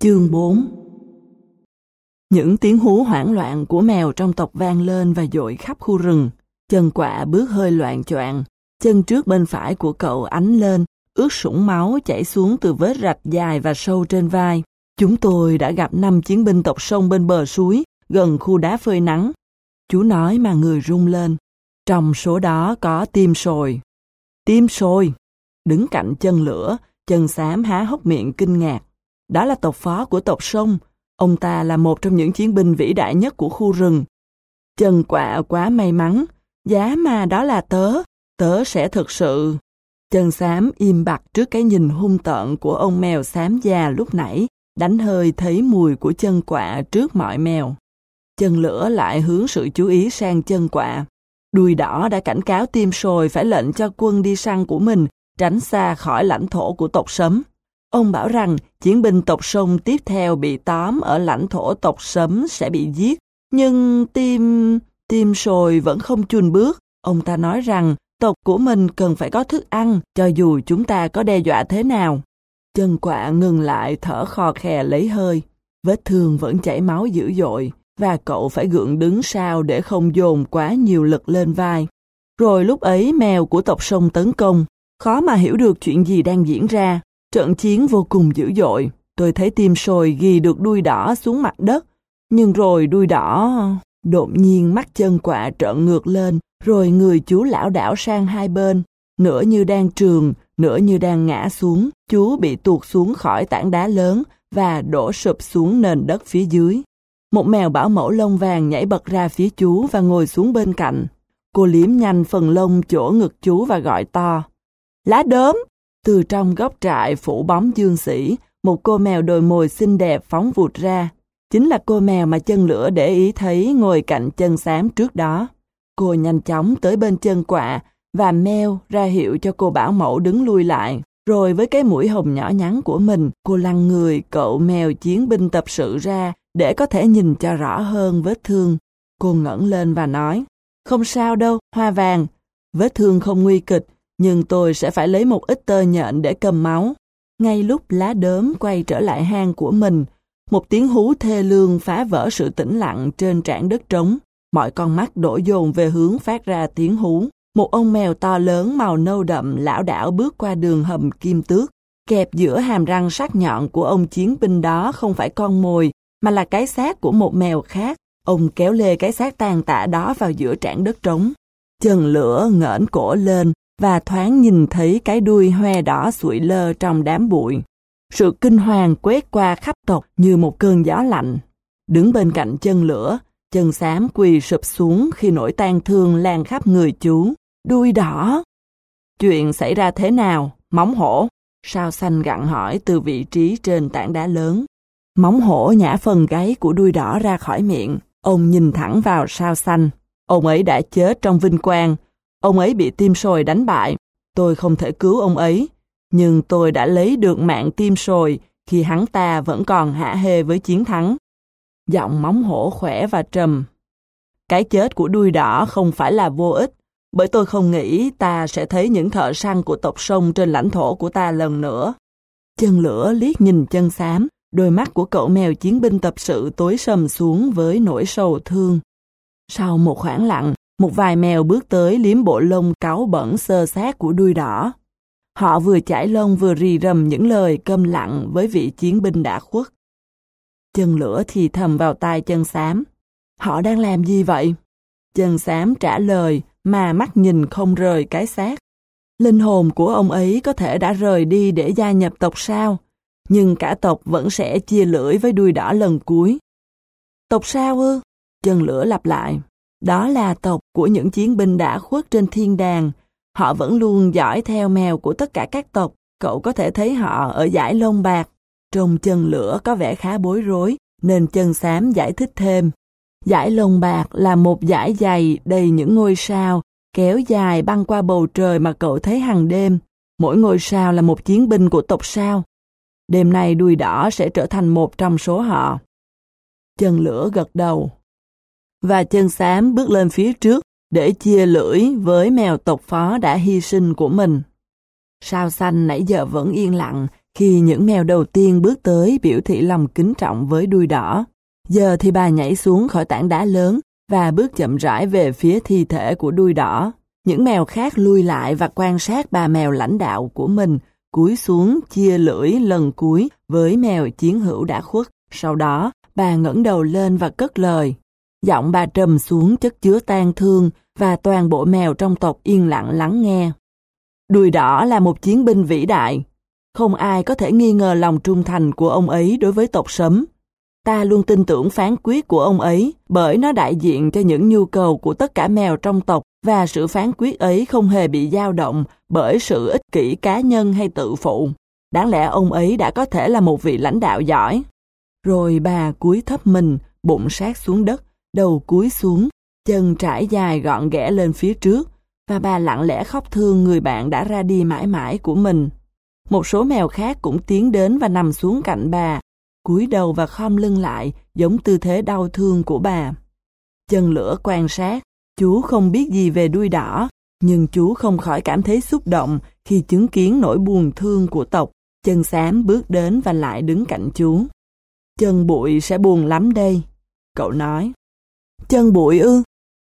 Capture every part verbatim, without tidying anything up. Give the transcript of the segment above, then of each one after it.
Chương bốn. Những tiếng hú hoảng loạn của mèo trong tộc vang lên và dội khắp khu rừng. Chân Quạ bước hơi loạng choạng, chân trước bên phải của cậu ánh lên, ướt sũng máu chảy xuống từ vết rạch dài và sâu trên vai. Chúng tôi đã gặp năm chiến binh tộc Sông bên bờ suối, gần khu đá phơi nắng. Chú nói mà người rung lên. Trong số đó có Tim Sồi. Tim Sồi! Đứng cạnh Chân Lửa, Chân Xám há hốc miệng kinh ngạc. Đó là tộc phó của tộc Sông. Ông ta là một trong những chiến binh vĩ đại nhất của khu rừng. Chân Quạ quá may mắn. Giá mà đó là tớ. Tớ sẽ thực sự... Chân Xám im bặt trước cái nhìn hung tợn của ông mèo xám già lúc nãy, đánh hơi thấy mùi của Chân Quạ trước mọi mèo. Chân Lửa lại hướng sự chú ý sang Chân Quạ. Đuôi Đỏ đã cảnh cáo Tim Sồi phải lệnh cho quân đi săn của mình tránh xa khỏi lãnh thổ của tộc Sấm. Ông bảo rằng chiến binh tộc Sông tiếp theo bị tóm ở lãnh thổ tộc Sấm sẽ bị giết. Nhưng Tim... Tim Sồi vẫn không chùn bước. Ông ta nói rằng tộc của mình cần phải có thức ăn cho dù chúng ta có đe dọa thế nào. Chân Quạ ngừng lại thở khò khè lấy hơi. Vết thương vẫn chảy máu dữ dội và cậu phải gượng đứng sao để không dồn quá nhiều lực lên vai. Rồi lúc ấy mèo của tộc Sông tấn công. Khó mà hiểu được chuyện gì đang diễn ra. Trận chiến vô cùng dữ dội. Tôi thấy Tim Sồi ghi được Đuôi Đỏ xuống mặt đất. Nhưng rồi Đuôi Đỏ... Đột nhiên mắt Chân Quạ trợn ngược lên, rồi người chú lảo đảo sang hai bên. Nửa như đang trườn, nửa như đang ngã xuống. Chú bị tuột xuống khỏi tảng đá lớn và đổ sụp xuống nền đất phía dưới. Một mèo bảo mẫu lông vàng nhảy bật ra phía chú và ngồi xuống bên cạnh. Cô liếm nhanh phần lông chỗ ngực chú và gọi to. Lá đốm! Từ trong góc trại phủ bóng dương sĩ, một cô mèo đồi mồi xinh đẹp phóng vụt ra. Chính là cô mèo mà Chân Lửa để ý thấy ngồi cạnh Chân Xám trước đó. Cô nhanh chóng tới bên Chân Quạ và meo ra hiệu cho cô bảo mẫu đứng lui lại. Rồi với cái mũi hồng nhỏ nhắn của mình, cô lăn người cậu mèo chiến binh tập sự ra để có thể nhìn cho rõ hơn vết thương. Cô ngẩng lên và nói, không sao đâu, Hoa Vàng. Vết thương không nguy kịch, nhưng tôi sẽ phải lấy một ít tơ nhện để cầm máu. Ngay lúc Lá Đốm quay trở lại hang của mình, một tiếng hú thê lương phá vỡ sự tĩnh lặng trên trảng đất trống. Mọi con mắt đổ dồn về hướng phát ra tiếng hú. Một ông mèo to lớn màu nâu đậm lảo đảo bước qua đường hầm kim tước. Kẹp giữa hàm răng sắc nhọn của ông chiến binh đó không phải con mồi, mà là cái xác của một mèo khác. Ông kéo lê cái xác tàn tạ đó vào giữa trảng đất trống. Chân Lửa ngẩng cổ lên và thoáng nhìn thấy cái đuôi hoe đỏ sụi lơ trong đám bụi. Sự kinh hoàng quét qua khắp tộc như một cơn gió lạnh. Đứng bên cạnh Chân Lửa, Chân Xám quỳ sụp xuống khi nỗi tang thương lan khắp người chú. Đuôi Đỏ! Chuyện xảy ra thế nào, Móng Hổ? Sao Xanh gặng hỏi từ vị trí trên tảng đá lớn. Móng Hổ nhả phần gáy của Đuôi Đỏ ra khỏi miệng. Ông nhìn thẳng vào Sao Xanh. Ông ấy đã chết trong vinh quang. Ông ấy bị Tim Sồi đánh bại. Tôi không thể cứu ông ấy. Nhưng tôi đã lấy được mạng Tim Sồi khi hắn ta vẫn còn hả hê với chiến thắng. Giọng Móng Hổ khỏe và trầm. Cái chết của Đuôi Đỏ không phải là vô ích, bởi tôi không nghĩ ta sẽ thấy những thợ săn của tộc Sông trên lãnh thổ của ta lần nữa. Chân Lửa liếc nhìn Chân Xám, đôi mắt của cậu mèo chiến binh tập sự tối sầm xuống với nỗi sầu thương. Sau một khoảng lặng, một vài mèo bước tới liếm bộ lông cáu bẩn xơ xác của Đuôi Đỏ. Họ vừa chải lông vừa rì rầm những lời câm lặng với vị chiến binh đã khuất. Chân Lửa thì thầm vào tai Chân Xám. Họ đang làm gì vậy? Chân Xám trả lời mà mắt nhìn không rời cái xác. Linh hồn của ông ấy có thể đã rời đi để gia nhập tộc sao, nhưng cả tộc vẫn sẽ chia lưỡi với Đuôi Đỏ lần cuối. Tộc sao ư? Chân Lửa lặp lại. Đó là tộc của những chiến binh đã khuất trên thiên đàng. Họ vẫn luôn dõi theo mèo của tất cả các tộc. Cậu có thể thấy họ ở dải lông bạc. Trông Chân Lửa có vẻ khá bối rối, nên Chân Xám giải thích thêm. Dải lông bạc là một dải dày đầy những ngôi sao, kéo dài băng qua bầu trời mà cậu thấy hàng đêm. Mỗi ngôi sao là một chiến binh của tộc sao. Đêm nay Đuôi Đỏ sẽ trở thành một trong số họ. Chân Lửa gật đầu. Và Chân Xám bước lên phía trước để chia lưỡi với mèo tộc phó đã hy sinh của mình. Sao Xanh nãy giờ vẫn yên lặng Khi những mèo đầu tiên bước tới biểu thị lòng kính trọng với đuôi đỏ, giờ thì bà nhảy xuống khỏi tảng đá lớn và bước chậm rãi về phía thi thể của đuôi đỏ. Những mèo khác lui lại và quan sát bà mèo lãnh đạo của mình cúi xuống chia lưỡi lần cuối với mèo chiến hữu đã khuất. Sau đó, bà ngẩng đầu lên và cất lời. Giọng bà trầm xuống chất chứa tang thương và toàn bộ mèo trong tộc yên lặng lắng nghe. Đuôi đỏ là một chiến binh vĩ đại. Không ai có thể nghi ngờ lòng trung thành của ông ấy đối với tộc Sấm. Ta luôn tin tưởng phán quyết của ông ấy bởi nó đại diện cho những nhu cầu của tất cả mèo trong tộc và sự phán quyết ấy không hề bị dao động bởi sự ích kỷ cá nhân hay tự phụ. Đáng lẽ ông ấy đã có thể là một vị lãnh đạo giỏi. Rồi bà cúi thấp mình, bụng sát xuống đất, đầu cúi xuống, chân trải dài gọn ghẽ lên phía trước, và bà lặng lẽ khóc thương người bạn đã ra đi mãi mãi của mình. Một số mèo khác cũng tiến đến và nằm xuống cạnh bà, cúi đầu và khom lưng lại, giống tư thế đau thương của bà. Chân lửa quan sát, chú không biết gì về đuôi đỏ, nhưng chú không khỏi cảm thấy xúc động khi chứng kiến nỗi buồn thương của tộc. Chân xám bước đến và lại đứng cạnh chú. Chân bụi sẽ buồn lắm đây, cậu nói. Chân bụi ư?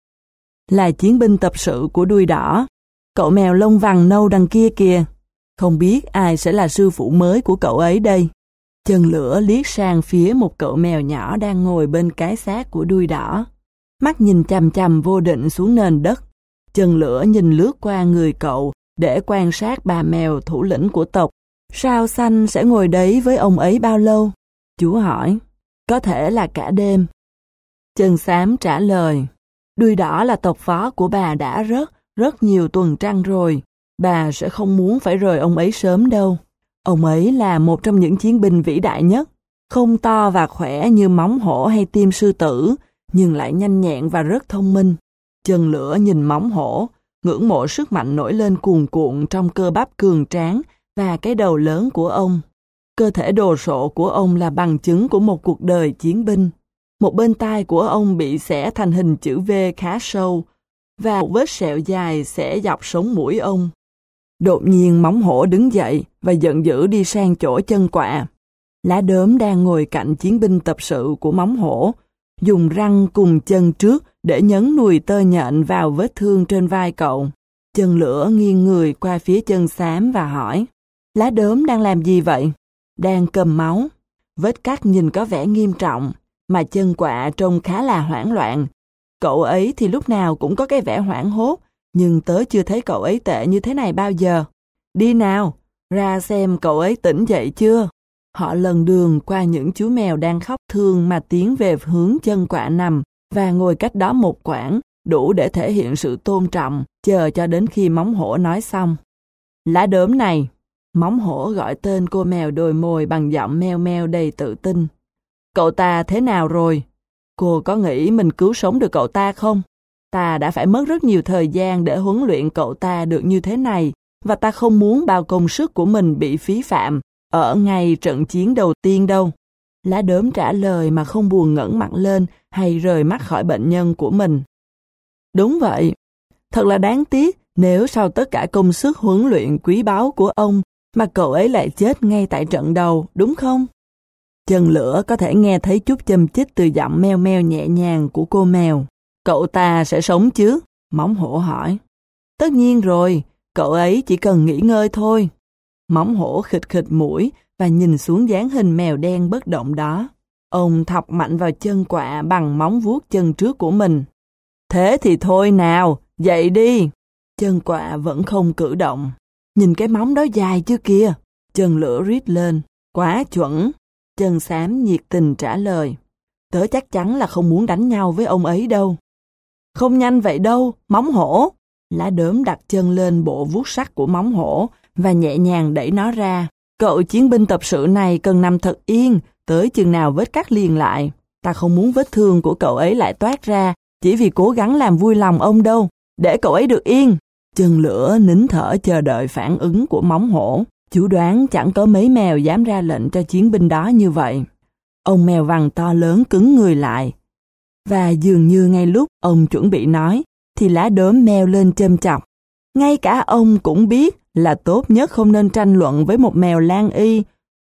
Là chiến binh tập sự của đuôi đỏ. Cậu mèo lông vàng nâu đằng kia kìa. Không biết ai sẽ là sư phụ mới của cậu ấy đây. Chân lửa liếc sang phía một cậu mèo nhỏ đang ngồi bên cái xác của đuôi đỏ. Mắt nhìn chằm chằm vô định xuống nền đất. Chân lửa nhìn lướt qua người cậu để quan sát bà mèo thủ lĩnh của tộc. Sao xanh sẽ ngồi đấy với ông ấy bao lâu? Chú hỏi. Có thể là cả đêm. Chân xám trả lời. Đuôi đỏ là tộc phó của bà đã rất, rất nhiều tuần trăng rồi. Bà sẽ không muốn phải rời ông ấy sớm đâu. Ông ấy là một trong những chiến binh vĩ đại nhất. Không to và khỏe như móng hổ hay tim sư tử, nhưng lại nhanh nhẹn và rất thông minh. Chân lửa nhìn móng hổ, ngưỡng mộ sức mạnh nổi lên cuồn cuộn trong cơ bắp cường tráng và cái đầu lớn của ông. Cơ thể đồ sộ của ông là bằng chứng của một cuộc đời chiến binh. Một bên tai của ông bị xẻ thành hình chữ V khá sâu, và một vết sẹo dài xẻ dọc sống mũi ông. Đột nhiên móng hổ đứng dậy và giận dữ đi sang chỗ chân quạ. Lá đốm đang ngồi cạnh chiến binh tập sự của móng hổ, dùng răng cùng chân trước để nhấn nùi tơ nhện vào vết thương trên vai cậu. Chân lửa nghiêng người qua phía chân xám và hỏi, lá đốm đang làm gì vậy? Đang cầm máu. Vết cắt nhìn có vẻ nghiêm trọng, mà chân quạ trông khá là hoảng loạn. Cậu ấy thì lúc nào cũng có cái vẻ hoảng hốt, nhưng tớ chưa thấy cậu ấy tệ như thế này bao giờ. Đi nào, ra xem cậu ấy tỉnh dậy chưa. Họ lần đường qua những chú mèo đang khóc thương mà tiến về hướng chân quạ nằm và ngồi cách đó một quãng, đủ để thể hiện sự tôn trọng, chờ cho đến khi móng hổ nói xong. Lá đốm này, móng hổ gọi tên cô mèo đồi mồi bằng giọng meo meo đầy tự tin. Cậu ta thế nào rồi? Cô có nghĩ mình cứu sống được cậu ta không? Ta đã phải mất rất nhiều thời gian để huấn luyện cậu ta được như thế này, và ta không muốn bao công sức của mình bị phí phạm ở ngay trận chiến đầu tiên đâu. Lá đốm trả lời mà không buồn ngẩng mặt lên hay rời mắt khỏi bệnh nhân của mình. Đúng vậy. Thật là đáng tiếc nếu sau tất cả công sức huấn luyện quý báu của ông mà cậu ấy lại chết ngay tại trận đầu, đúng không? Chân lửa có thể nghe thấy chút châm chích từ giọng meo meo nhẹ nhàng của cô mèo. Cậu ta sẽ sống chứ? Móng hổ hỏi. Tất nhiên rồi, cậu ấy chỉ cần nghỉ ngơi thôi. Móng hổ khịt khịt mũi và nhìn xuống dáng hình mèo đen bất động đó. Ông thọc mạnh vào chân quạ bằng móng vuốt chân trước của mình. Thế thì thôi nào, dậy đi. Chân quạ vẫn không cử động. Nhìn cái móng đó dài chưa kìa? Chân lửa rít lên. Quá chuẩn. Chân xám nhiệt tình trả lời. Tớ chắc chắn là không muốn đánh nhau với ông ấy đâu. Không nhanh vậy đâu, móng hổ. Lá đốm đặt chân lên bộ vuốt sắt của móng hổ và nhẹ nhàng đẩy nó ra. Cậu chiến binh tập sự này cần nằm thật yên, tới chừng nào vết cắt liền lại. Ta không muốn vết thương của cậu ấy lại toát ra, chỉ vì cố gắng làm vui lòng ông đâu. Để cậu ấy được yên. Chân lửa nín thở chờ đợi phản ứng của móng hổ. Chú đoán chẳng có mấy mèo dám ra lệnh cho chiến binh đó như vậy. Ông mèo vằn to lớn cứng người lại. Và dường như ngay lúc ông chuẩn bị nói, thì lá đốm meo lên châm chọc. Ngay cả ông cũng biết là tốt nhất không nên tranh luận với một mèo lang y,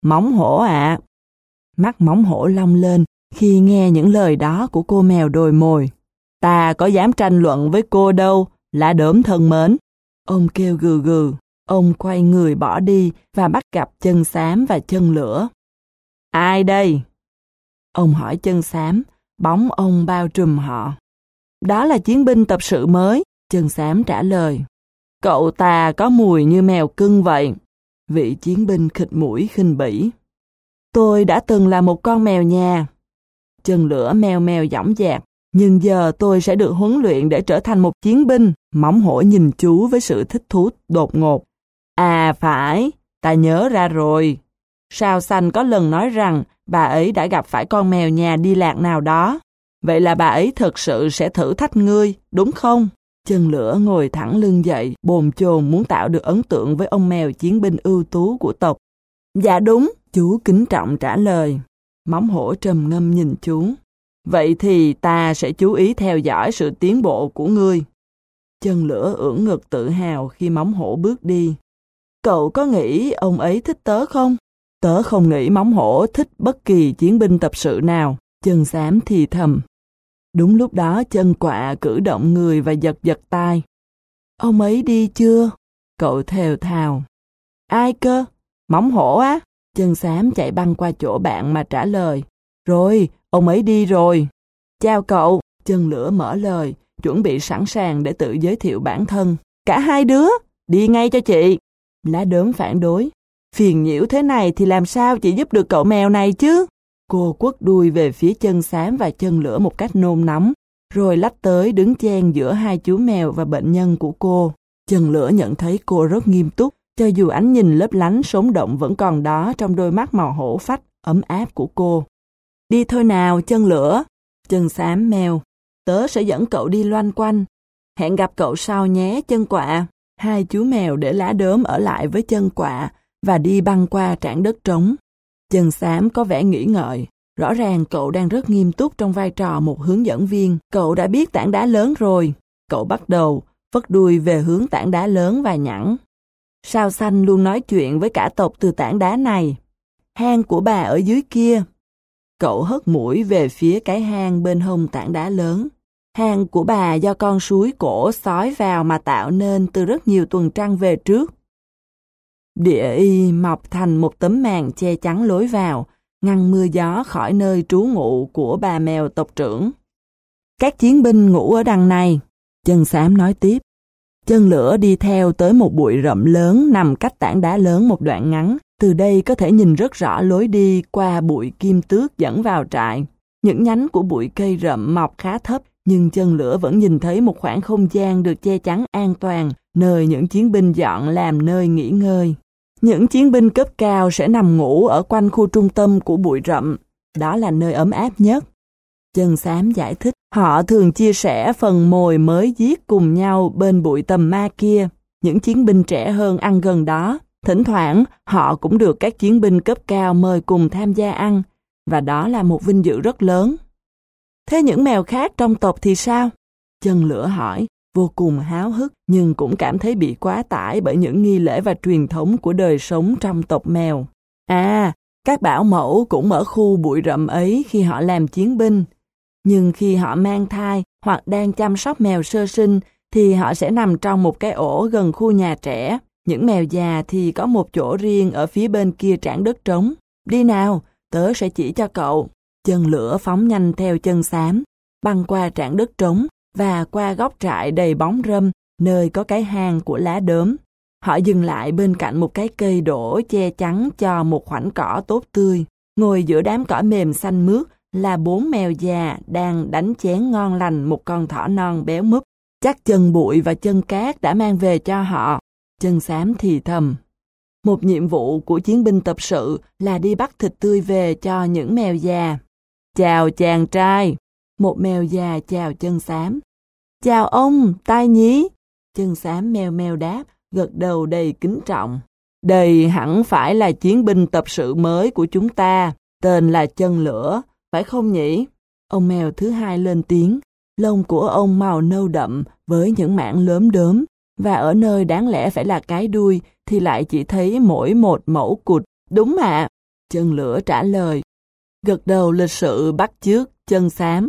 Móng hổ ạ. Mắt móng hổ long lên khi nghe những lời đó của cô mèo đồi mồi. Ta có dám tranh luận với cô đâu, lá đốm thân mến. Ông kêu gừ gừ. Ông quay người bỏ đi và bắt gặp Chân Xám và Chân Lửa. Ai đây? Ông hỏi Chân Xám, bóng ông bao trùm họ. Đó là chiến binh tập sự mới, Chân Xám trả lời. Cậu ta có mùi như mèo cưng vậy. Vị chiến binh khịt mũi khinh bỉ. Tôi đã từng là một con mèo nhà. Chân Lửa meo meo dõng dạc. Nhưng giờ tôi sẽ được huấn luyện để trở thành một chiến binh. Móng hổ nhìn chú với sự thích thú đột ngột. À phải, ta nhớ ra rồi. Sao Xanh có lần nói rằng bà ấy đã gặp phải con mèo nhà đi lạc nào đó. Vậy là bà ấy thực sự sẽ thử thách ngươi, đúng không? Chân Lửa ngồi thẳng lưng dậy, bồn chồn muốn tạo được ấn tượng với ông mèo chiến binh ưu tú của tộc. Dạ đúng, chú kính trọng trả lời. Móng hổ trầm ngâm nhìn chú. Vậy thì ta sẽ chú ý theo dõi sự tiến bộ của ngươi. Chân Lửa ưỡn ngực tự hào khi móng hổ bước đi. Cậu có nghĩ ông ấy thích tớ không? Tớ không nghĩ móng hổ thích bất kỳ chiến binh tập sự nào. Chân Xám thì thầm. Đúng lúc đó Chân Quạ cử động người và giật giật tai. Ông ấy đi chưa? Cậu thều thào. Ai cơ? Móng hổ á? Chân Xám chạy băng qua chỗ bạn mà trả lời. Rồi, ông ấy đi rồi. Chào cậu. Chân Lửa mở lời, chuẩn bị sẵn sàng để tự giới thiệu bản thân. Cả hai đứa, đi ngay cho chị. Lá đốm phản đối. Phiền nhiễu thế này thì làm sao chị giúp được cậu mèo này chứ? Cô quất đuôi về phía Chân Xám và Chân Lửa một cách nôn nóng, rồi lách tới đứng chen giữa hai chú mèo và bệnh nhân của cô. Chân Lửa nhận thấy cô rất nghiêm túc, cho dù ánh nhìn lấp lánh sống động vẫn còn đó trong đôi mắt màu hổ phách, ấm áp của cô. Đi thôi nào, Chân Lửa. Chân Xám mèo. Tớ sẽ dẫn cậu đi loanh quanh. Hẹn gặp cậu sau nhé, Chân Quạ. Hai chú mèo để Lá Đốm ở lại với Chân Quạ và đi băng qua trảng đất trống. Chân Xám có vẻ nghĩ ngợi. Rõ ràng cậu đang rất nghiêm túc trong vai trò một hướng dẫn viên. Cậu đã biết tảng đá lớn rồi. Cậu bắt đầu vất đuôi về hướng tảng đá lớn và nhẵn. Sao Xanh luôn nói chuyện với cả tộc từ tảng đá này. Hang của bà ở dưới kia. Cậu hất mũi về phía cái hang bên hông tảng đá lớn. Hang của bà do con suối cổ xói vào mà tạo nên từ rất nhiều tuần trăng về trước. Địa y mọc thành một tấm màn che chắn lối vào, ngăn mưa gió khỏi nơi trú ngụ của bà mèo tộc trưởng. Các chiến binh ngủ ở đằng này, Chân Xám nói tiếp. Chân Lửa đi theo tới một bụi rậm lớn nằm cách tảng đá lớn một đoạn ngắn. Từ đây có thể nhìn rất rõ lối đi qua bụi kim tước dẫn vào trại. Những nhánh của bụi cây rậm mọc khá thấp, nhưng Chân Lửa vẫn nhìn thấy một khoảng không gian được che chắn an toàn, nơi những chiến binh dọn làm nơi nghỉ ngơi. Những chiến binh cấp cao sẽ nằm ngủ ở quanh khu trung tâm của bụi rậm. Đó là nơi ấm áp nhất. Chân Xám giải thích, họ thường chia sẻ phần mồi mới giết cùng nhau bên bụi tầm ma kia. Những chiến binh trẻ hơn ăn gần đó. Thỉnh thoảng, họ cũng được các chiến binh cấp cao mời cùng tham gia ăn, và đó là một vinh dự rất lớn. Thế những mèo khác trong tộc thì sao? Chân Lửa hỏi, vô cùng háo hức, nhưng cũng cảm thấy bị quá tải bởi những nghi lễ và truyền thống của đời sống trong tộc mèo. À, các bảo mẫu cũng ở khu bụi rậm ấy khi họ làm chiến binh. Nhưng khi họ mang thai hoặc đang chăm sóc mèo sơ sinh, thì họ sẽ nằm trong một cái ổ gần khu nhà trẻ. Những mèo già thì có một chỗ riêng ở phía bên kia trảng đất trống. Đi nào, tớ sẽ chỉ cho cậu. Chân Lửa phóng nhanh theo Chân Xám, băng qua trảng đất trống và qua góc trại đầy bóng râm, nơi có cái hang của Lá Đốm. Họ dừng lại bên cạnh một cái cây đổ che chắn cho một khoảnh cỏ tốt tươi. Ngồi giữa đám cỏ mềm xanh mướt là bốn mèo già đang đánh chén ngon lành một con thỏ non béo múp. Chắc chân bụi và chân cát đã mang về cho họ. Chân Xám thì thầm. Một nhiệm vụ của chiến binh tập sự là đi bắt thịt tươi về cho những mèo già. Chào chàng trai. Một mèo già chào Chân Xám. Chào ông, tai nhí. Chân Xám meo meo đáp, gật đầu đầy kính trọng. Đây hẳn phải là chiến binh tập sự mới của chúng ta. Tên là Chân Lửa, phải không nhỉ? Ông mèo thứ hai lên tiếng. Lông của ông màu nâu đậm với những mảng lốm đốm, và ở nơi đáng lẽ phải là cái đuôi thì lại chỉ thấy mỗi một mẩu cụt. Đúng ạ. Chân lửa trả lời, gật đầu lịch sự bắt chước chân xám.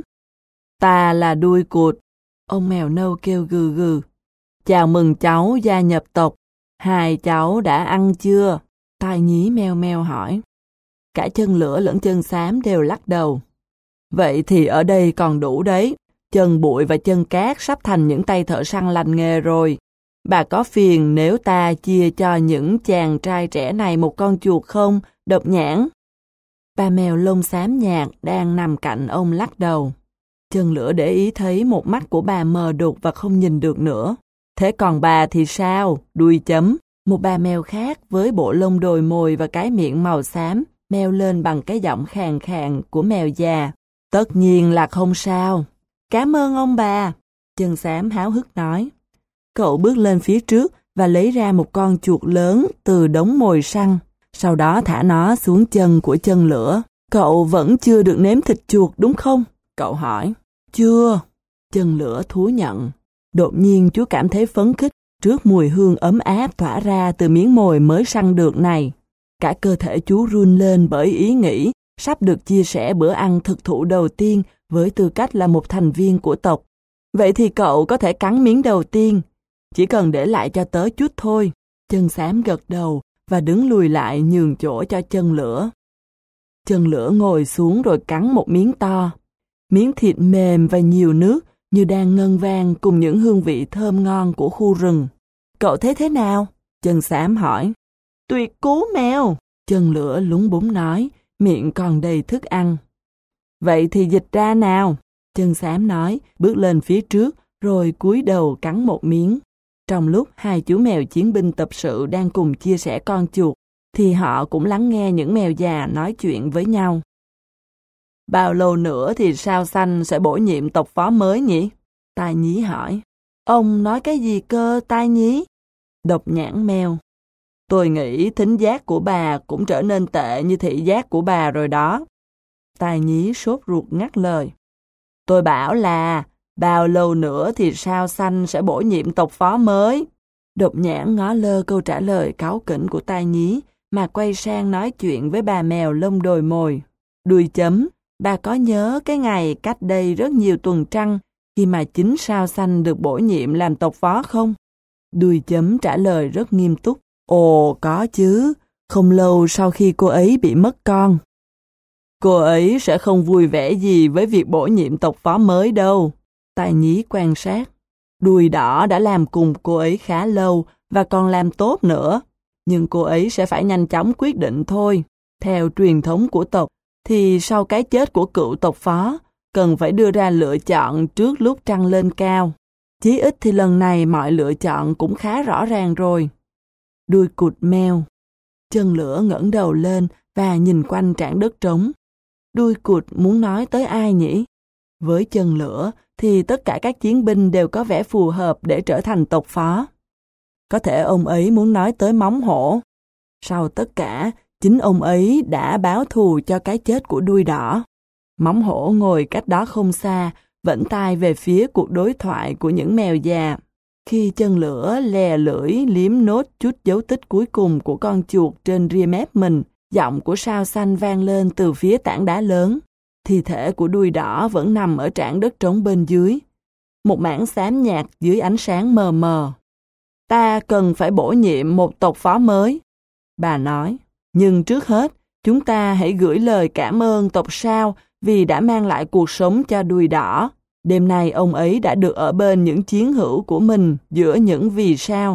Ta là đuôi cụt. Ông mèo nâu kêu gừ gừ. Chào mừng cháu gia nhập tộc. Hai cháu đã ăn chưa? Tai nhí meo meo hỏi. Cả chân lửa lẫn chân xám đều lắc đầu. Vậy thì ở đây còn đủ đấy. Chân bụi và chân cát sắp thành những tay thợ săn lành nghề rồi. Bà có phiền nếu ta chia cho những chàng trai trẻ này một con chuột không, Độc Nhãn? Bà mèo lông xám nhạt đang nằm cạnh ông lắc đầu. Chân lửa để ý thấy một mắt của bà mờ đục và không nhìn được nữa. Thế còn bà thì sao? Đuôi chấm. Một bà mèo khác với bộ lông đồi mồi và cái miệng màu xám meo lên bằng cái giọng khàn khàn của mèo già. Tất nhiên là không sao. Cảm ơn ông bà. Chân xám háo hức nói. Cậu bước lên phía trước và lấy ra một con chuột lớn từ đống mồi săn. Sau đó thả nó xuống chân của chân lửa. Cậu vẫn chưa được nếm thịt chuột đúng không? Cậu hỏi. Chưa. Chân lửa thú nhận. Đột nhiên chú cảm thấy phấn khích trước mùi hương ấm áp tỏa ra từ miếng mồi mới săn được này. Cả cơ thể chú run lên bởi ý nghĩ sắp được chia sẻ bữa ăn thực thụ đầu tiên với tư cách là một thành viên của tộc. Vậy thì cậu có thể cắn miếng đầu tiên. Chỉ cần để lại cho tớ chút thôi. Chân xám gật đầu và đứng lùi lại nhường chỗ cho chân lửa. Chân lửa ngồi xuống rồi cắn một miếng to. Miếng thịt mềm và nhiều nước như đang ngân vang cùng những hương vị thơm ngon của khu rừng. Cậu thấy thế nào? Chân xám hỏi. Tuyệt cú mèo. Chân lửa lúng búng nói, miệng còn đầy thức ăn. Vậy thì dịch ra nào. Chân xám nói, bước lên phía trước rồi cúi đầu cắn một miếng. Trong lúc hai chú mèo chiến binh tập sự đang cùng chia sẻ con chuột, thì họ cũng lắng nghe những mèo già nói chuyện với nhau. Bao lâu nữa thì Sao Xanh sẽ bổ nhiệm tộc phó mới nhỉ? Tai nhí hỏi. Ông nói cái gì cơ, Tai nhí? Độc Nhãn meo. Tôi nghĩ thính giác của bà cũng trở nên tệ như thị giác của bà rồi đó. Tai nhí sốt ruột ngắt lời. Tôi bảo là bao lâu nữa thì Sao Xanh sẽ bổ nhiệm tộc phó mới? Độc Nhãn ngó lơ câu trả lời cáu kỉnh của Tai nhí mà quay sang nói chuyện với bà mèo lông đồi mồi. Đuôi chấm, bà có nhớ cái ngày cách đây rất nhiều tuần trăng khi mà chính Sao Xanh được bổ nhiệm làm tộc phó không? Đuôi chấm trả lời rất nghiêm túc. Ồ, có chứ, không lâu sau khi cô ấy bị mất con. Cô ấy sẽ không vui vẻ gì với việc bổ nhiệm tộc phó mới đâu. Tai nhí quan sát. Đuôi đỏ đã làm cùng cô ấy khá lâu và còn làm tốt nữa. Nhưng cô ấy sẽ phải nhanh chóng quyết định thôi. Theo truyền thống của tộc, thì sau cái chết của cựu tộc phó, cần phải đưa ra lựa chọn trước lúc trăng lên cao. Chí ít thì lần này mọi lựa chọn cũng khá rõ ràng rồi. Đuôi cụt meo. Chân lửa ngẩng đầu lên và nhìn quanh trảng đất trống. Đuôi cụt muốn nói tới ai nhỉ? Với chân lửa thì tất cả các chiến binh đều có vẻ phù hợp để trở thành tộc phó. Có thể ông ấy muốn nói tới móng hổ. Sau tất cả, chính ông ấy đã báo thù cho cái chết của đuôi đỏ. Móng hổ ngồi cách đó không xa, vẫn tai về phía cuộc đối thoại của những mèo già. Khi chân lửa lè lưỡi liếm nốt chút dấu tích cuối cùng của con chuột trên ria mép mình, giọng của Sao Xanh vang lên từ phía tảng đá lớn. Thi thể của đuôi đỏ vẫn nằm ở trảng đất trống bên dưới. Một mảng xám nhạt dưới ánh sáng mờ mờ. Ta cần phải bổ nhiệm một tộc phó mới. Bà nói, nhưng trước hết, chúng ta hãy gửi lời cảm ơn tộc Sao vì đã mang lại cuộc sống cho đuôi đỏ. Đêm nay ông ấy đã được ở bên những chiến hữu của mình giữa những vì sao.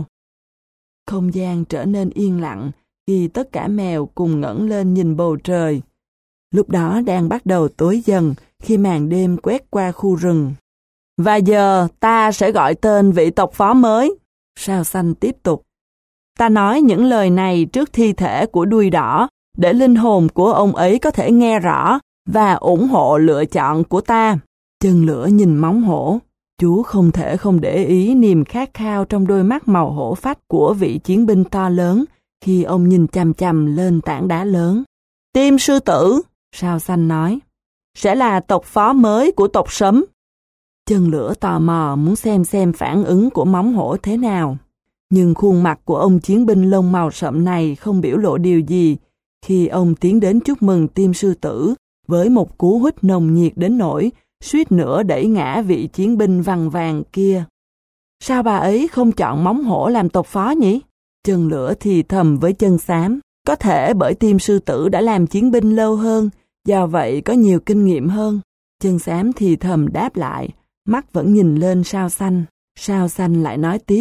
Không gian trở nên yên lặng khi tất cả mèo cùng ngẩng lên nhìn bầu trời. Lúc đó đang bắt đầu tối dần khi màn đêm quét qua khu rừng. Và giờ ta sẽ gọi tên vị tộc phó mới. Sao Xanh tiếp tục. Ta nói những lời này trước thi thể của đuôi đỏ để linh hồn của ông ấy có thể nghe rõ và ủng hộ lựa chọn của ta. Chân lửa nhìn móng hổ. Chú không thể không để ý niềm khát khao trong đôi mắt màu hổ phách của vị chiến binh to lớn khi ông nhìn chằm chằm lên tảng đá lớn. Tim sư tử, Sao Xanh nói, sẽ là tộc phó mới của tộc Sấm. Chân lửa tò mò muốn xem xem phản ứng của móng hổ thế nào. Nhưng khuôn mặt của ông chiến binh lông màu sậm này không biểu lộ điều gì Khi ông tiến đến chúc mừng Tim sư tử với một cú huýt nồng nhiệt đến nỗi suýt nữa đẩy ngã vị chiến binh vằn vàng kia. Sao bà ấy không chọn móng hổ làm tộc phó nhỉ? Chân lửa thì thầm với chân xám. Có thể bởi Tim sư tử đã làm chiến binh lâu hơn, do vậy có nhiều kinh nghiệm hơn. Chân xám thì thầm đáp lại, mắt vẫn nhìn lên Sao Xanh. Sao Xanh lại nói tiếp.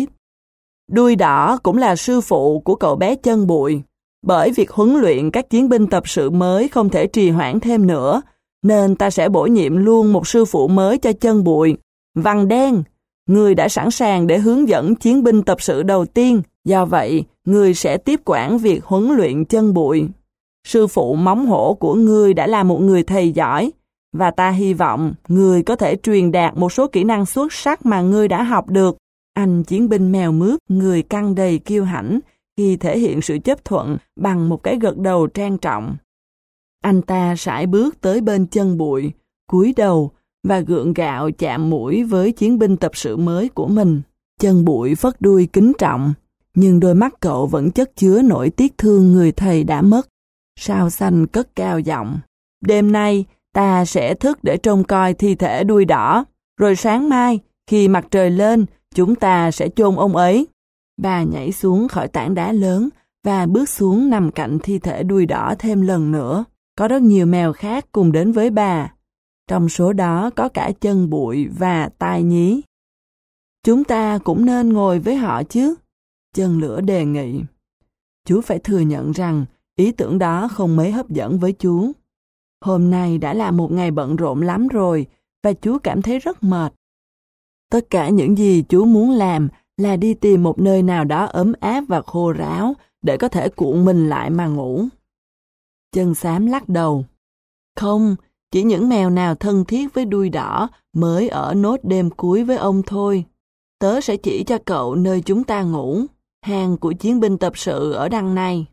Đuôi đỏ cũng là sư phụ của cậu bé Chân Bụi. Bởi việc huấn luyện các chiến binh tập sự mới không thể trì hoãn thêm nữa, nên ta sẽ bổ nhiệm luôn một sư phụ mới cho Chân Bụi. Vằn Đen, người đã sẵn sàng để hướng dẫn chiến binh tập sự đầu tiên, do vậy người sẽ tiếp quản việc huấn luyện Chân Bụi. Sư phụ Móng Hổ của ngươi đã là một người thầy giỏi, và ta hy vọng ngươi có thể truyền đạt một số kỹ năng xuất sắc mà ngươi đã học được. Anh chiến binh mèo mướp, người căng đầy kiêu hãnh, khi thể hiện sự chấp thuận bằng một cái gật đầu trang trọng. Anh ta sải bước tới bên Chân Bụi, cúi đầu và gượng gạo chạm mũi với chiến binh tập sự mới của mình. Chân Bụi phất đuôi kính trọng, nhưng đôi mắt cậu vẫn chất chứa nỗi tiếc thương người thầy đã mất. Sao Xanh cất cao giọng. Đêm nay ta sẽ thức để trông coi thi thể đuôi đỏ, rồi sáng mai khi mặt trời lên chúng ta sẽ chôn ông ấy. Bà nhảy xuống khỏi tảng đá lớn và bước xuống nằm cạnh thi thể đuôi đỏ thêm lần nữa. Có rất nhiều mèo khác cùng đến với bà. Trong số đó có cả Chân Bụi và Tai Nhí. Chúng ta cũng nên ngồi với họ chứ? Chân Lửa đề nghị. Chú phải thừa nhận rằng ý tưởng đó không mấy hấp dẫn với chú. Hôm nay đã là một ngày bận rộn lắm rồi và chú cảm thấy rất mệt. Tất cả những gì chú muốn làm là đi tìm một nơi nào đó ấm áp và khô ráo để có thể cuộn mình lại mà ngủ. Chân xám lắc đầu. Không, chỉ những mèo nào thân thiết với đuôi đỏ mới ở nốt đêm cuối với ông thôi. Tớ sẽ chỉ cho cậu nơi chúng ta ngủ. Hang của chiến binh tập sự ở đằng này.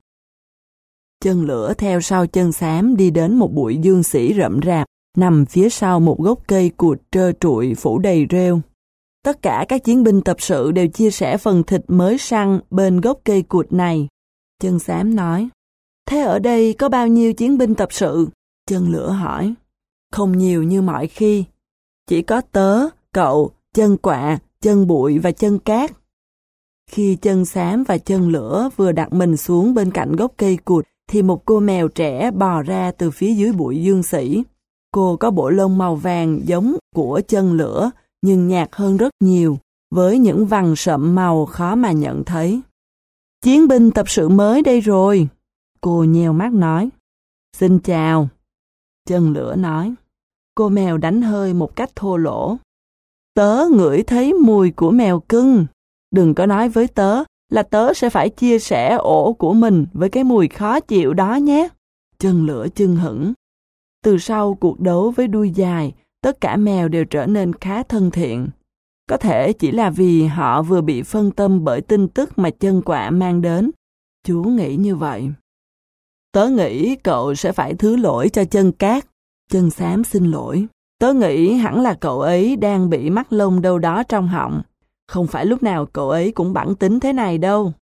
Chân Lửa theo sau chân xám đi đến một bụi dương sỉ rậm rạp, nằm phía sau một gốc cây cụt trơ trụi phủ đầy rêu. Tất cả các chiến binh tập sự đều chia sẻ phần thịt mới săn bên gốc cây cụt này. Chân xám nói. Thế ở đây có bao nhiêu chiến binh tập sự? Chân Lửa hỏi. Không nhiều như mọi khi. Chỉ có tớ, cậu, Chân Quạ, Chân Bụi và Chân Cát. Khi Chân Xám và Chân Lửa vừa đặt mình xuống bên cạnh gốc cây cụt, thì một cô mèo trẻ bò ra từ phía dưới bụi dương sỉ. Cô có bộ lông màu vàng giống của Chân Lửa, nhưng nhạt hơn rất nhiều, với những vằn sậm màu khó mà nhận thấy. Chiến binh tập sự mới đây rồi, cô nheo mắt nói. Xin chào, Chân Lửa nói. Cô mèo đánh hơi một cách thô lỗ. Tớ ngửi thấy mùi của mèo cưng. Đừng có nói với tớ là tớ sẽ phải chia sẻ ổ của mình với cái mùi khó chịu đó nhé. Chân Lửa chưng hửng. Từ sau cuộc đấu với đuôi dài, tất cả mèo đều trở nên khá thân thiện. Có thể chỉ là vì họ vừa bị phân tâm bởi tin tức mà Chân Quạ mang đến. Chú nghĩ như vậy. Tớ nghĩ cậu sẽ phải thứ lỗi cho Chân Cát. Chân Xám xin lỗi. Tớ nghĩ hẳn là cậu ấy đang bị mắc lông đâu đó trong họng. Không phải lúc nào cậu ấy cũng bản tính thế này đâu.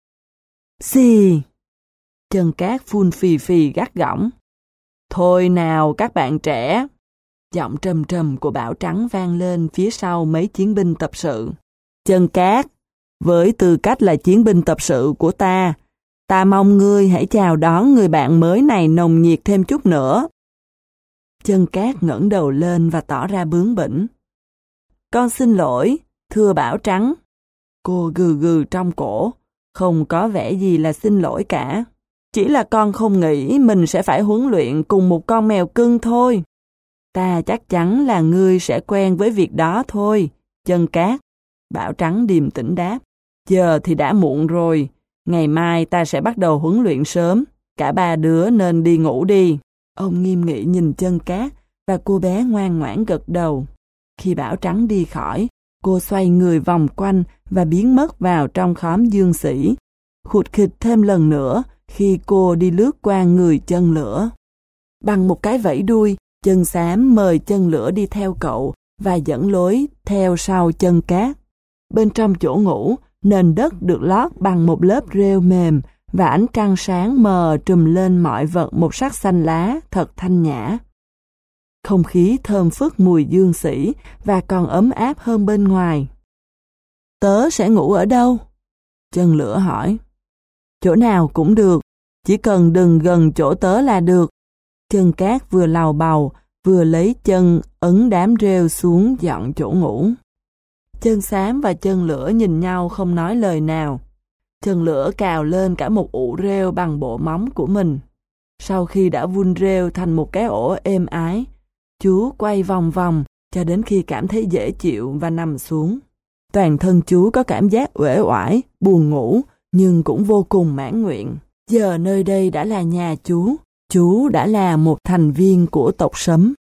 Xì! Chân Cát phun phì phì gắt gỏng. Thôi nào các bạn trẻ! Giọng trầm trầm của Bảo Trắng vang lên phía sau mấy chiến binh tập sự. Chân Cát, với tư cách là chiến binh tập sự của ta, ta mong ngươi hãy chào đón người bạn mới này nồng nhiệt thêm chút nữa. Chân Cát ngẩng đầu lên và tỏ ra bướng bỉnh. Con xin lỗi, thưa Bảo Trắng. Cô gừ gừ trong cổ, không có vẻ gì là xin lỗi cả. Chỉ là con không nghĩ mình sẽ phải huấn luyện cùng một con mèo cưng thôi. Ta chắc chắn là ngươi sẽ quen với việc đó thôi, Chân Cát. Bảo Trắng điềm tĩnh đáp. Giờ thì đã muộn rồi, ngày mai ta sẽ bắt đầu huấn luyện sớm, cả ba đứa nên đi ngủ đi. Ông nghiêm nghị nhìn Chân Cát và cô bé ngoan ngoãn gật đầu. Khi Bảo Trắng đi khỏi, cô xoay người vòng quanh và biến mất vào trong khóm dương sỉ, khụt khịt thêm lần nữa khi cô đi lướt qua người Chân Lửa. Bằng một cái vẫy đuôi, Chân Xám mời Chân Lửa đi theo cậu và dẫn lối theo sau Chân Cát. Bên trong chỗ ngủ, nền đất được lót bằng một lớp rêu mềm và ánh trăng sáng mờ trùm lên mọi vật một sắc xanh lá thật thanh nhã. Không khí thơm phức mùi dương xỉ và còn ấm áp hơn bên ngoài. Tớ sẽ ngủ ở đâu? Chân lửa hỏi. Chỗ nào cũng được, chỉ cần đừng gần chỗ tớ là được. Chân cát vừa lầu bầu, vừa lấy chân ấn đám rêu xuống dọn chỗ ngủ. Chân xám và chân lửa nhìn nhau không nói lời nào. Chân lửa cào lên cả một ụ rêu bằng bộ móng của mình. Sau khi đã vun rêu thành một cái ổ êm ái, chú quay vòng vòng cho đến khi cảm thấy dễ chịu và nằm xuống. Toàn thân chú có cảm giác uể oải, buồn ngủ, nhưng cũng vô cùng mãn nguyện. Giờ nơi đây đã là nhà chú, chú đã là một thành viên của tộc Sấm.